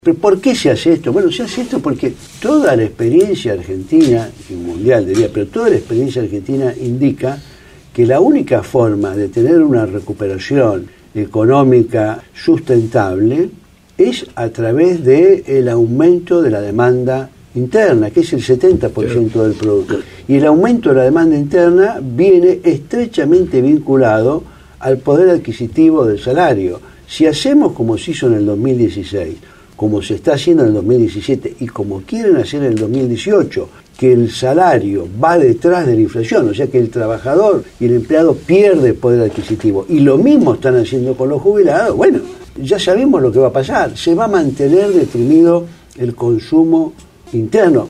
¿Pero por qué se hace esto? Bueno, se hace esto porque toda la experiencia argentina, y mundial diría, pero toda la experiencia argentina indica que la única forma de tener una recuperación económica sustentable es a través del aumento de la demanda interna, que es el 70% del producto. Y el aumento de la demanda interna viene estrechamente vinculado al poder adquisitivo del salario. Si hacemos como se hizo en el 2016, como se está haciendo en el 2017 y como quieren hacer en el 2018, que el salario va detrás de la inflación, o sea que el trabajador y el empleado pierde poder adquisitivo, y lo mismo están haciendo con los jubilados, bueno, ya sabemos lo que va a pasar, se va a mantener deprimido el consumo interno.